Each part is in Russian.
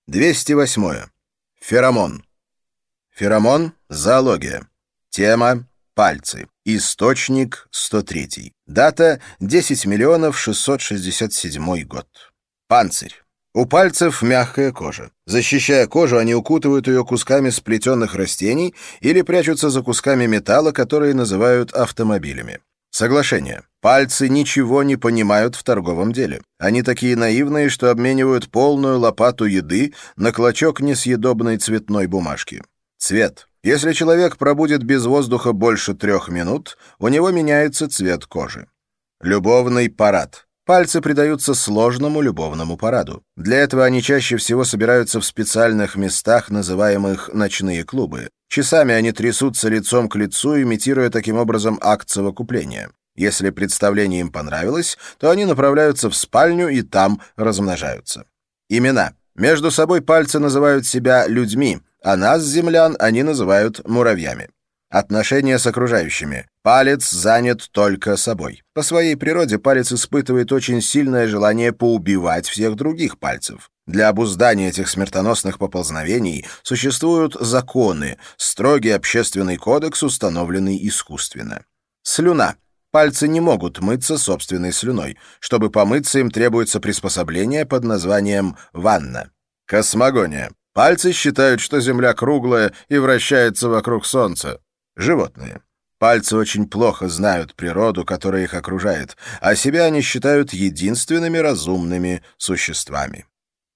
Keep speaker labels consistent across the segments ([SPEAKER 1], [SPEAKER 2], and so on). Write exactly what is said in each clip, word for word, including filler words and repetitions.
[SPEAKER 1] двести восьмое. Феромон. Феромон — зоология. Тема — пальцы. Источник — сто третий. Дата — десять миллионов шестьсот шестьдесят седьмой год. Панцирь. У пальцев мягкая кожа. Защищая кожу, они укутывают ее кусками сплетенных растений или прячутся за кусками металла, которые называют автомобилями. Соглашение. Пальцы ничего не понимают в торговом деле. Они такие наивные, что обменивают полную лопату еды на клочок несъедобной цветной бумажки. Цвет. Если человек пробудет без воздуха больше трех минут, у него меняется цвет кожи. Любовный парад. Пальцы предаются сложному любовному параду. Для этого они чаще всего собираются в специальных местах, называемых «ночные клубы». Часами они трясутся лицом к лицу, имитируя таким образом акт совокупления. Если представление им понравилось, то они направляются в спальню и там размножаются. Имена. Между собой пальцы называют себя людьми, а нас, землян, они называют муравьями. Отношения с окружающими. Палец занят только собой. По своей природе палец испытывает очень сильное желание поубивать всех других пальцев. Для обуздания этих смертоносных поползновений существуют законы, строгий общественный кодекс, установленный искусственно. Слюна. Пальцы не могут мыться собственной слюной. Чтобы помыться, им требуется приспособление под названием ванна. Космогония. Пальцы считают, что Земля круглая и вращается вокруг Солнца. Животные. Пальцы очень плохо знают природу, которая их окружает, а себя они считают единственными разумными существами.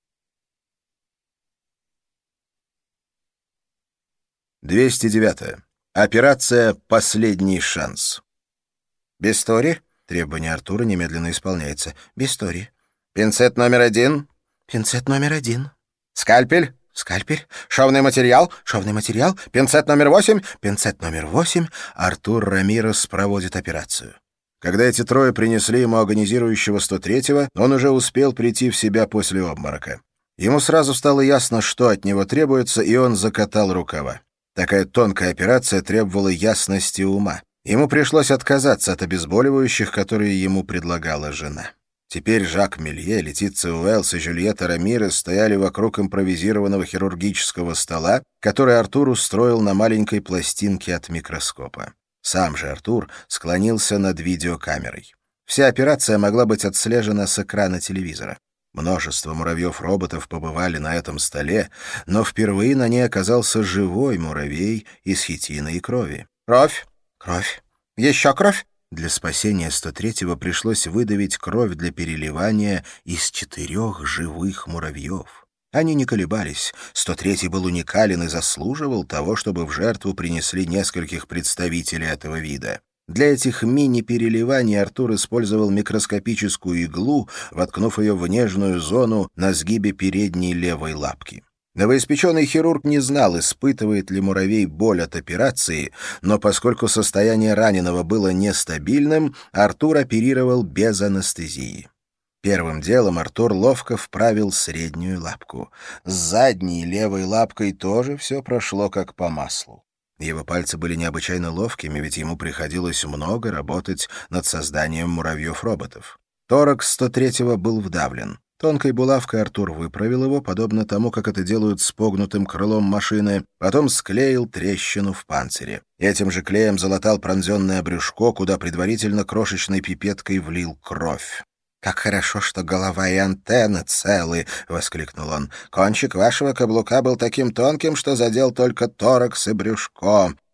[SPEAKER 1] двести девятое. Операция «Последний шанс». «Бестори?» — требование Артура немедленно исполняется. «Бестори». «Пинцет номер один?» «Пинцет номер один». «Скальпель?» «Скальпель». «Шовный материал?» «Шовный материал». «Пинцет номер восемь?» «Пинцет номер восемь». Артур Рамирес проводит операцию. Когда эти трое принесли ему агонизирующего сто третьего, он уже успел прийти в себя после обморока. Ему сразу стало ясно, что от него требуется, и он закатал рукава. Такая тонкая операция требовала ясности ума. Ему пришлось отказаться от обезболивающих, которые ему предлагала жена. Теперь Жак Мелье, Летиция Уэллс и Жюльетта Рамирес стояли вокруг импровизированного хирургического стола, который Артур устроил на маленькой пластинке от микроскопа. Сам же Артур склонился над видеокамерой. Вся операция могла быть отслежена с экрана телевизора. Множество муравьев-роботов побывали на этом столе, но впервые на ней оказался живой муравей из хитина и крови. «Кровь! Кровь! Еще кровь!» Для спасения сто третьего пришлось выдавить кровь для переливания из четырех живых муравьев. Они не колебались. сто третий был уникален и заслуживал того, чтобы в жертву принесли нескольких представителей этого вида. Для этих мини-переливаний Артур использовал микроскопическую иглу, воткнув ее в нежную зону на сгибе передней левой лапки. Новоиспеченный хирург не знал, испытывает ли муравей боль от операции, но поскольку состояние раненого было нестабильным, Артур оперировал без анестезии. Первым делом Артур ловко вправил среднюю лапку. С задней левой лапкой тоже все прошло как по маслу. Его пальцы были необычайно ловкими, ведь ему приходилось много работать над созданием муравьев-роботов. Торакс сто третьего был вдавлен. Тонкой булавкой Артур выправил его, подобно тому, как это делают с погнутым крылом машины, потом склеил трещину в панцире. Этим же клеем залатал пронзенное брюшко, куда предварительно крошечной пипеткой влил кровь. «Как хорошо, что голова и антенны целы!» — воскликнул он. «Кончик вашего каблука был таким тонким, что задел только торакс и брюшко.